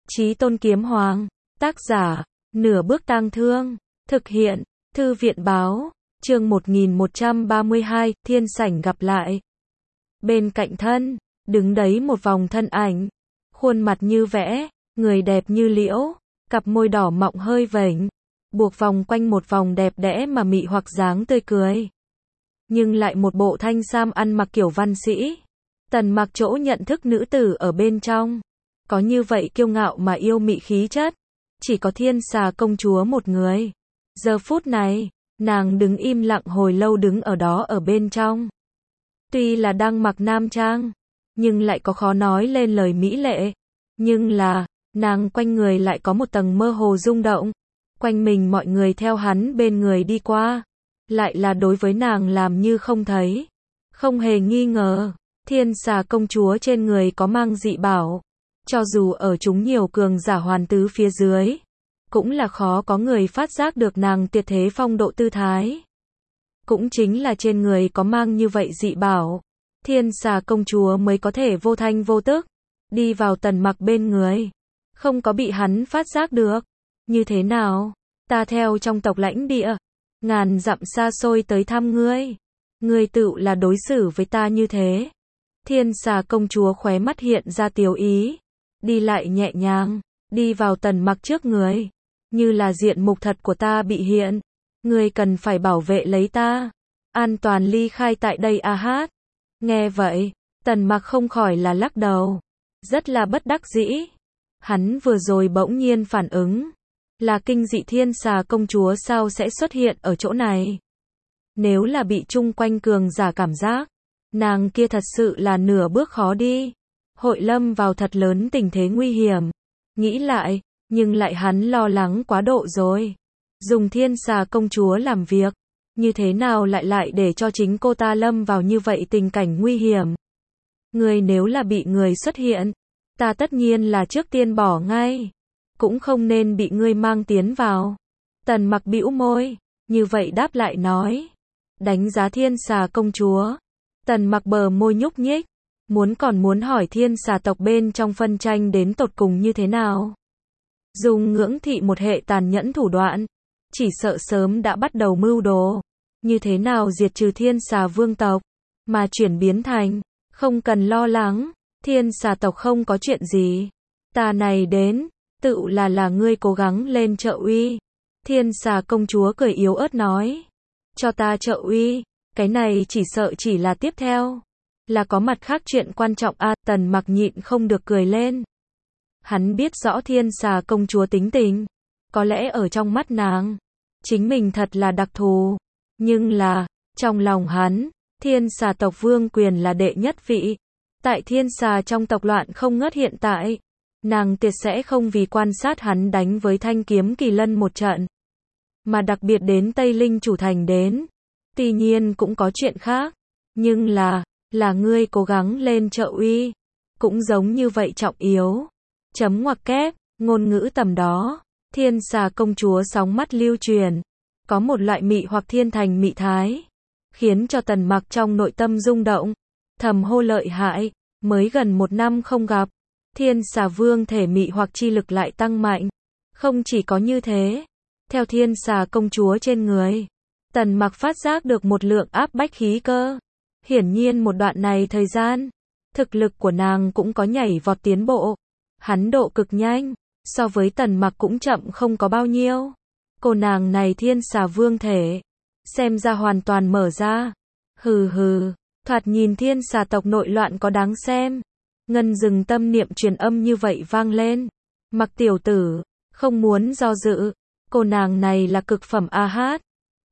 Chí Tôn Kiếm Hoàng, tác giả, Nửa Bước Tang Thương, thực hiện, Thư viện báo, chương 1132, thiên sảnh gặp lại. Bên cạnh thân, đứng đấy một vòng thân ảnh, khuôn mặt như vẽ, người đẹp như liễu, cặp môi đỏ mọng hơi vểnh, buộc vòng quanh một vòng đẹp đẽ mà mị hoặc dáng tươi cười. Nhưng lại một bộ thanh sam ăn mặc kiểu văn sĩ. Tần Mặc chỗ nhận thức nữ tử ở bên trong, có như vậy kiêu ngạo mà yêu mị khí chất, chỉ có Thiên Xà công chúa một người. Giờ phút này, nàng đứng im lặng hồi lâu đứng ở đó ở bên trong. Tuy là đang mặc nam trang, nhưng lại có khó nói lên lời mỹ lệ. Nhưng là, nàng quanh người lại có một tầng mơ hồ rung động. Quanh mình mọi người theo hắn bên người đi qua, lại là đối với nàng làm như không thấy. Không hề nghi ngờ, Thiên Xà công chúa trên người có mang dị bảo. Cho dù ở chúng nhiều cường giả hoàn tứ phía dưới, cũng là khó có người phát giác được nàng tuyệt thế phong độ tư thái. Cũng chính là trên người có mang như vậy dị bảo, Thiên Xà công chúa mới có thể vô thanh vô tức đi vào Tần Mặc bên người, không có bị hắn phát giác được. Như thế nào? Ta theo trong tộc lãnh địa, ngàn dặm xa xôi tới thăm ngươi, ngươi tự là đối xử với ta như thế. Thiên Xà công chúa khóe mắt hiện ra tiếu ý, đi lại nhẹ nhàng, đi vào Tần Mặc trước người, như là diện mục thật của ta bị hiện, ngươi cần phải bảo vệ lấy ta, an toàn ly khai tại đây a hát. Nghe vậy, Tần Mặc không khỏi là lắc đầu, rất là bất đắc dĩ. Hắn vừa rồi bỗng nhiên phản ứng, là kinh dị Thiên Xà công chúa sao sẽ xuất hiện ở chỗ này. Nếu là bị chung quanh cường giả cảm giác, nàng kia thật sự là nửa bước khó đi, hội lâm vào thật lớn tình thế nguy hiểm. Nghĩ lại, nhưng lại hắn lo lắng quá độ rồi. Dùng Thiên Xà công chúa làm việc, như thế nào lại để cho chính cô ta lâm vào như vậy tình cảnh nguy hiểm. Người nếu là bị người xuất hiện, ta tất nhiên là trước tiên bỏ ngay, cũng không nên bị ngươi mang tiến vào. Tần Mặc bĩu môi, như vậy đáp lại nói. Đánh giá Thiên Xà công chúa, Tần Mặc bờ môi nhúc nhích, còn muốn hỏi Thiên Xà tộc bên trong phân tranh đến tột cùng như thế nào. Dùng ngưỡng thị một hệ tàn nhẫn thủ đoạn, chỉ sợ sớm đã bắt đầu mưu đồ, như thế nào diệt trừ Thiên Xà vương tộc, mà chuyển biến thành, không cần lo lắng, Thiên Xà tộc không có chuyện gì. Ta này đến, tự là ngươi cố gắng lên trợ uy. Thiên Xà công chúa cười yếu ớt nói. Cho ta trợ uy, cái này chỉ sợ chỉ là tiếp theo. Là có mặt khác chuyện quan trọng a. Tần Mặc nhịn không được cười lên. Hắn biết rõ Thiên Xà công chúa tính tình, có lẽ ở trong mắt nàng, chính mình thật là đặc thù. Nhưng là, trong lòng hắn, Thiên Xà tộc vương quyền là đệ nhất vị. Tại Thiên Xà trong tộc loạn không ngớt hiện tại, nàng tuyệt sẽ không vì quan sát hắn đánh với thanh kiếm kỳ lân một trận, mà đặc biệt đến Tây Linh chủ thành đến. Tuy nhiên cũng có chuyện khác, nhưng là ngươi cố gắng lên trợ uy, cũng giống như vậy trọng yếu. Chấm ngoặc kép, ngôn ngữ tầm đó, Thiên Xà công chúa sóng mắt lưu truyền, có một loại mị hoặc thiên thành mị thái, khiến cho Tần Mặc trong nội tâm rung động, thầm hô lợi hại, mới gần 1 năm không gặp, Thiên Xà vương thể mị hoặc chi lực lại tăng mạnh. Không chỉ có như thế, theo Thiên Xà công chúa trên người, Tần Mặc phát giác được một lượng áp bách khí cơ. Hiển nhiên một đoạn này thời gian, thực lực của nàng cũng có nhảy vọt tiến bộ. Hắn độ cực nhanh, so với Tần Mặc cũng chậm không có bao nhiêu. Cô nàng này Thiên Xà vương thể, xem ra hoàn toàn mở ra. Hừ hừ, thoạt nhìn Thiên Xà tộc nội loạn có đáng xem. Ngân dừng tâm niệm truyền âm như vậy vang lên. Mặc tiểu tử, không muốn do dự, cô nàng này là cực phẩm a hát.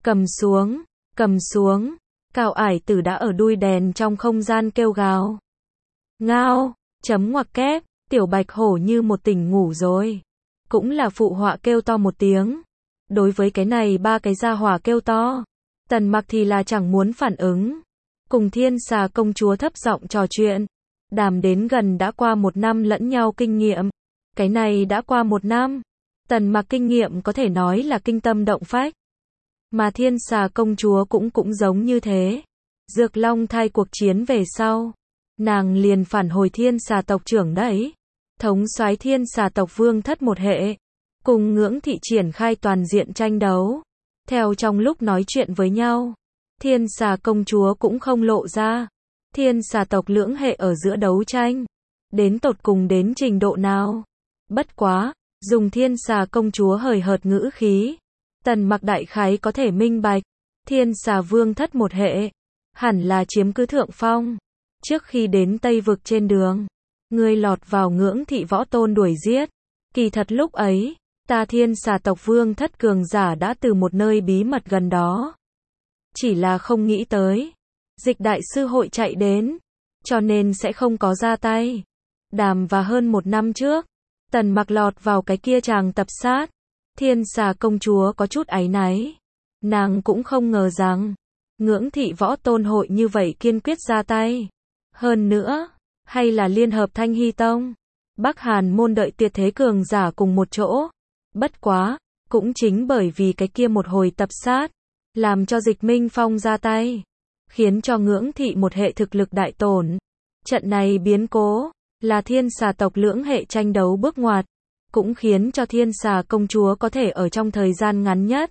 Cầm xuống, Cao Ải Tử đã ở đuôi đèn trong không gian kêu gào. Ngao, chấm ngoặc kép, tiểu bạch hổ như một tỉnh ngủ rồi. Cũng là phụ họa kêu to một tiếng. Đối với cái này 3 cái gia hỏa kêu to, Tần Mặc thì là chẳng muốn phản ứng. Cùng Thiên Xà công chúa thấp giọng trò chuyện, đàm đến gần đã qua 1 năm lẫn nhau kinh nghiệm. Cái này đã qua 1 năm, Tần Mặc kinh nghiệm có thể nói là kinh tâm động phách. Mà Thiên Xà công chúa cũng giống như thế. Dược Long thai cuộc chiến về sau, nàng liền phản hồi Thiên Xà tộc trưởng đấy. thống soái Thiên Xà tộc Vương Thất một hệ, cùng Ngưỡng Thị triển khai toàn diện tranh đấu. Theo trong lúc nói chuyện với nhau, Thiên Xà công chúa cũng không lộ ra Thiên Xà tộc lưỡng hệ ở giữa đấu tranh đến tột cùng đến trình độ nào. Bất quá, dùng Thiên Xà công chúa hời hợt ngữ khí, Tần Mặc đại khái có thể minh bạch, Thiên Xà Vương Thất một hệ hẳn là chiếm cứ thượng phong. Trước khi đến Tây vực trên đường, ngươi lọt vào Ngưỡng Thị võ tôn đuổi giết. Kỳ thật lúc ấy, ta Thiên Xà tộc Vương Thất cường giả đã từ một nơi bí mật gần đó. Chỉ là không nghĩ tới, Dịch đại sư hội chạy đến, cho nên sẽ không có ra tay. Đàm và hơn 1 năm trước, Tần Mặc lọt vào cái kia chàng tập sát. Thiên Xà công chúa có chút áy náy. Nàng cũng không ngờ rằng, Ngưỡng Thị võ tôn hội như vậy kiên quyết ra tay. Hơn nữa, hay là liên hợp Thanh Hy Tông, Bắc Hàn môn đợi tuyệt thế cường giả cùng một chỗ. Bất quá, cũng chính bởi vì cái kia một hồi tập sát, làm cho Dịch Minh Phong ra tay, khiến cho Ngưỡng Thị một hệ thực lực đại tổn. Trận này biến cố, là Thiên Xà tộc lưỡng hệ tranh đấu bước ngoặt, cũng khiến cho Thiên Xà công chúa có thể ở trong thời gian ngắn nhất,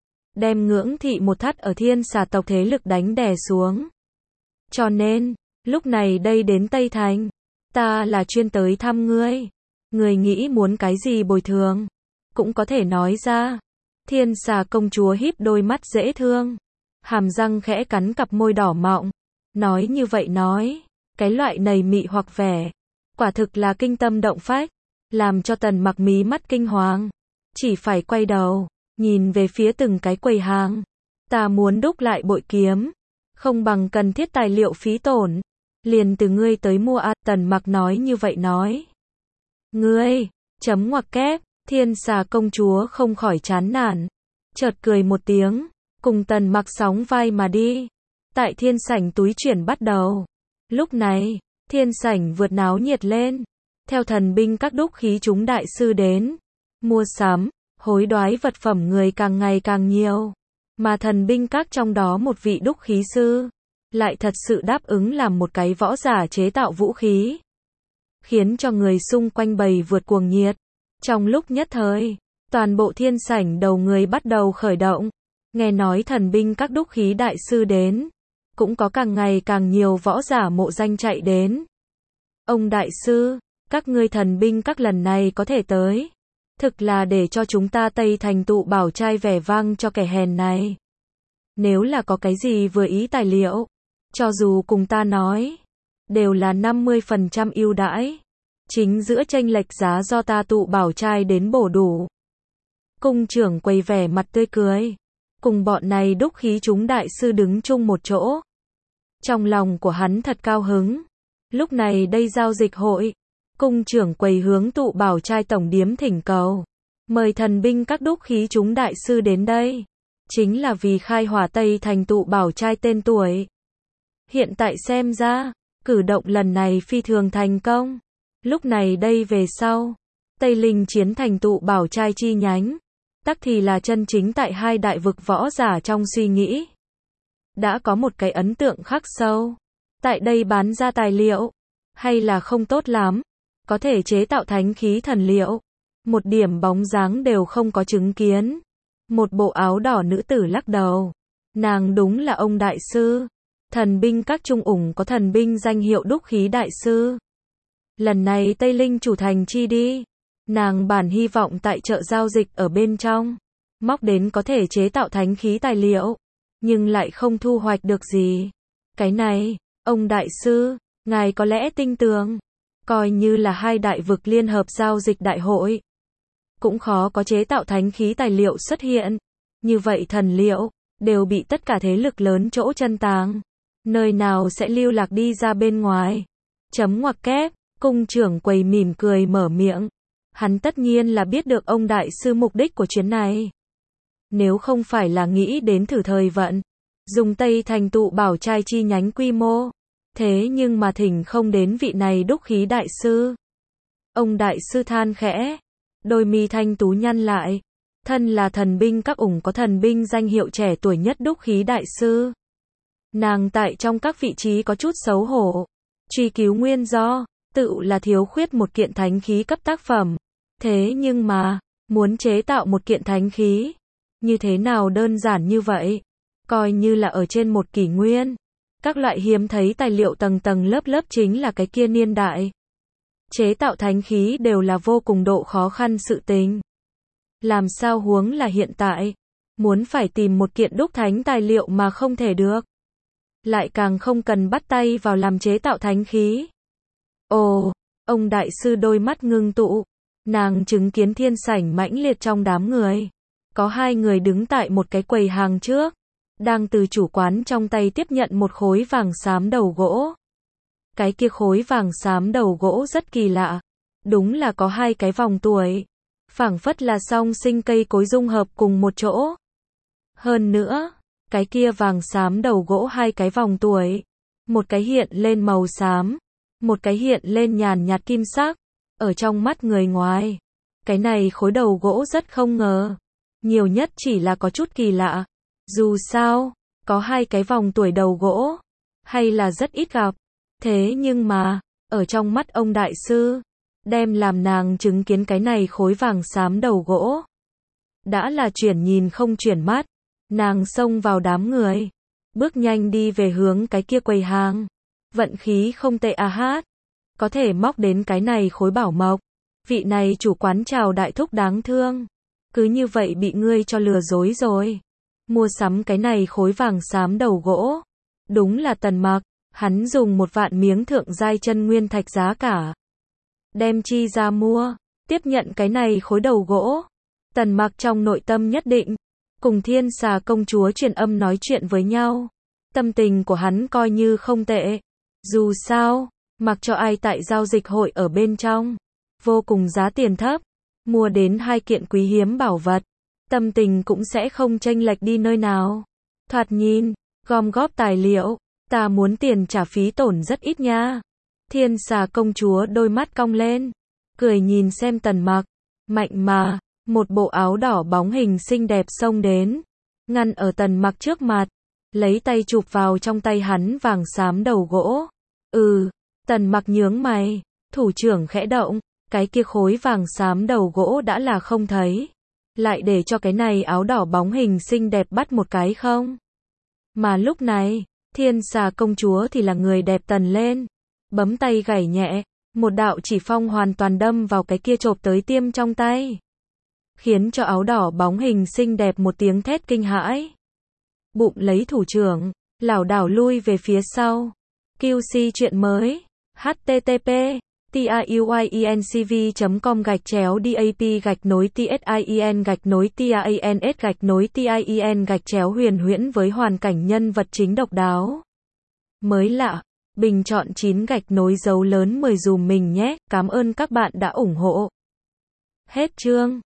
đem Ngưỡng Thị một thắt ở Thiên Xà tộc thế lực đánh đè xuống. Cho nên, lúc này đây đến Tây Thành, ta là chuyên tới thăm ngươi. Ngươi nghĩ muốn cái gì bồi thường, cũng có thể nói ra. Thiên Xà công chúa híp đôi mắt dễ thương, hàm răng khẽ cắn cặp môi đỏ mọng, nói như vậy nói, cái loại nầy mị hoặc vẻ, quả thực là kinh tâm động phách, làm cho Tần Mặc mí mắt kinh hoàng, chỉ phải quay đầu, nhìn về phía từng cái quầy hàng. Ta muốn đúc lại bội kiếm, không bằng cần thiết tài liệu phí tổn, liền từ ngươi tới mua a. Tần Mặc nói như vậy nói. Ngươi, chấm ngoặc kép, Thiên Xà công chúa không khỏi chán nản, chợt cười một tiếng, cùng Tần Mặc sóng vai mà đi. Tại thiên sảnh túi chuyển bắt đầu. Lúc này, thiên sảnh vượt náo nhiệt lên. Theo thần binh các đúc khí chúng đại sư đến, mua sắm, hối đoái vật phẩm người càng ngày càng nhiều. Mà thần binh các trong đó một vị đúc khí sư, lại thật sự đáp ứng làm một cái võ giả chế tạo vũ khí, khiến cho người xung quanh bầy vượt cuồng nhiệt. Trong lúc nhất thời, toàn bộ thiên sảnh đầu người bắt đầu khởi động. Nghe nói thần binh các đúc khí đại sư đến, cũng có càng ngày càng nhiều võ giả mộ danh chạy đến. Ông đại sư, các ngươi thần binh các lần này có thể tới, thực là để cho chúng ta Tây Thành tụ bảo trai vẻ vang cho kẻ hèn này. Nếu là có cái gì vừa ý tài liệu, cho dù cùng ta nói, đều là 50% ưu đãi. Chính giữa chênh lệch giá do ta tụ bảo trai đến bổ đủ. Cung trưởng quầy vẻ mặt tươi cười, cùng bọn này đúc khí chúng đại sư đứng chung một chỗ. Trong lòng của hắn thật cao hứng. Lúc này đây giao dịch hội, cung trưởng quầy hướng tụ bảo trai tổng điếm thỉnh cầu, mời thần binh các đúc khí chúng đại sư đến đây, chính là vì khai hỏa Tây Thành tụ bảo trai tên tuổi. Hiện tại xem ra, cử động lần này phi thường thành công. Lúc này đây về sau, Tây Linh chiến thành tụ bảo trai chi nhánh, tắc thì là chân chính tại hai đại vực võ giả trong suy nghĩ. Đã có một cái ấn tượng khắc sâu. Tại đây bán ra tài liệu, hay là không tốt lắm, có thể chế tạo thánh khí thần liệu. Một điểm bóng dáng đều không có chứng kiến. Một bộ áo đỏ nữ tử lắc đầu. Nàng đúng là ông đại sư. Thần binh các trung ủng có thần binh danh hiệu đúc khí đại sư. Lần này Tây Linh chủ thành chi đi, nàng bản hy vọng tại chợ giao dịch ở bên trong, móc đến có thể chế tạo thánh khí tài liệu, nhưng lại không thu hoạch được gì. Cái này, ông đại sư, ngài có lẽ tin tưởng, coi như là hai đại vực liên hợp giao dịch đại hội, cũng khó có chế tạo thánh khí tài liệu xuất hiện. Như vậy thần liệu, đều bị tất cả thế lực lớn chỗ chân tàng. Nơi nào sẽ lưu lạc đi ra bên ngoài. Chấm ngoặc kép, cung trưởng quầy mỉm cười mở miệng. Hắn tất nhiên là biết được ông đại sư mục đích của chuyến này. Nếu không phải là nghĩ đến thử thời vận, dùng Tây Thành tụ bảo trai chi nhánh quy mô, thế nhưng mà thỉnh không đến vị này đúc khí đại sư. Ông đại sư than khẽ, đôi mi thanh tú nhăn lại. Thân là thần binh các ủng có thần binh danh hiệu trẻ tuổi nhất đúc khí đại sư. Nàng tại trong các vị trí có chút xấu hổ. Truy cứu nguyên do, tự là thiếu khuyết một kiện thánh khí cấp tác phẩm. Thế nhưng mà, muốn chế tạo một kiện thánh khí, như thế nào đơn giản như vậy? Coi như là ở trên một kỷ nguyên. Các loại hiếm thấy tài liệu tầng tầng lớp lớp chính là cái kia niên đại. Chế tạo thánh khí đều là vô cùng độ khó khăn sự tình. Làm sao huống là hiện tại, muốn phải tìm một kiện đúc thánh tài liệu mà không thể được. Lại càng không cần bắt tay vào làm chế tạo thánh khí. Ồ, ông đại sư đôi mắt ngưng tụ, nàng chứng kiến thiên sảnh mãnh liệt trong đám người. Có hai người đứng tại một cái quầy hàng trước, đang từ chủ quán trong tay tiếp nhận một khối vàng xám đầu gỗ. Cái kia khối vàng xám đầu gỗ rất kỳ lạ, đúng là có hai cái vòng tuổi, phảng phất là song sinh cây cối dung hợp cùng một chỗ. Hơn nữa, cái kia vàng xám đầu gỗ hai cái vòng tuổi, một cái hiện lên màu xám, một cái hiện lên nhàn nhạt kim sắc, ở trong mắt người ngoài. Cái này khối đầu gỗ rất không ngờ, nhiều nhất chỉ là có chút kỳ lạ. Dù sao, có hai cái vòng tuổi đầu gỗ, hay là rất ít gặp. Thế nhưng mà, ở trong mắt ông đại sư, đem làm nàng chứng kiến cái này khối vàng xám đầu gỗ. Đã là chuyển nhìn không chuyển mắt, nàng xông vào đám người, bước nhanh đi về hướng cái kia quầy hàng. Vận khí không tệ à hát, có thể móc đến cái này khối bảo mộc. Vị này chủ quán chào đại thúc đáng thương, cứ như vậy bị ngươi cho lừa dối rồi. Mua sắm cái này khối vàng xám đầu gỗ, đúng là Tần Mặc, hắn dùng 1.000 miếng thượng giai chân nguyên thạch giá cả. Đem chi ra mua, tiếp nhận cái này khối đầu gỗ. Tần Mặc trong nội tâm nhất định, cùng Thiên Xà công chúa truyền âm nói chuyện với nhau. Tâm tình của hắn coi như không tệ. Dù sao, mặc cho ai tại giao dịch hội ở bên trong, vô cùng giá tiền thấp, mua đến 2 kiện quý hiếm bảo vật, tâm tình cũng sẽ không chênh lệch đi nơi nào. Thoạt nhìn, gom góp tài liệu, ta muốn tiền trả phí tổn rất ít nha. Thiên Xà công chúa đôi mắt cong lên, cười nhìn xem Tần Mặc, mạnh mà, một bộ áo đỏ bóng hình xinh đẹp xông đến, ngăn ở Tần Mặc trước mặt, lấy tay chụp vào trong tay hắn vàng xám đầu gỗ. Tần Mặc nhướng mày, thủ trưởng khẽ động, cái kia khối vàng xám đầu gỗ đã là không thấy, lại để cho cái này áo đỏ bóng hình xinh đẹp bắt một cái không. Mà lúc này, Thiên Xà công chúa thì là người đẹp tần lên, bấm tay gảy nhẹ, một đạo chỉ phong hoàn toàn đâm vào cái kia chộp tới tiêm trong tay, khiến cho áo đỏ bóng hình xinh đẹp một tiếng thét kinh hãi. Bụng lấy thủ trưởng, lảo đảo lui về phía sau. QC chuyện mới, http://tiuin.com/DAP-TIN-TIANS-TIANS-huyền huyễn với hoàn cảnh nhân vật chính độc đáo. Mới lạ, bình chọn 9 dấu lớn 10 dùm mình nhé, cảm ơn các bạn đã ủng hộ. Hết chương.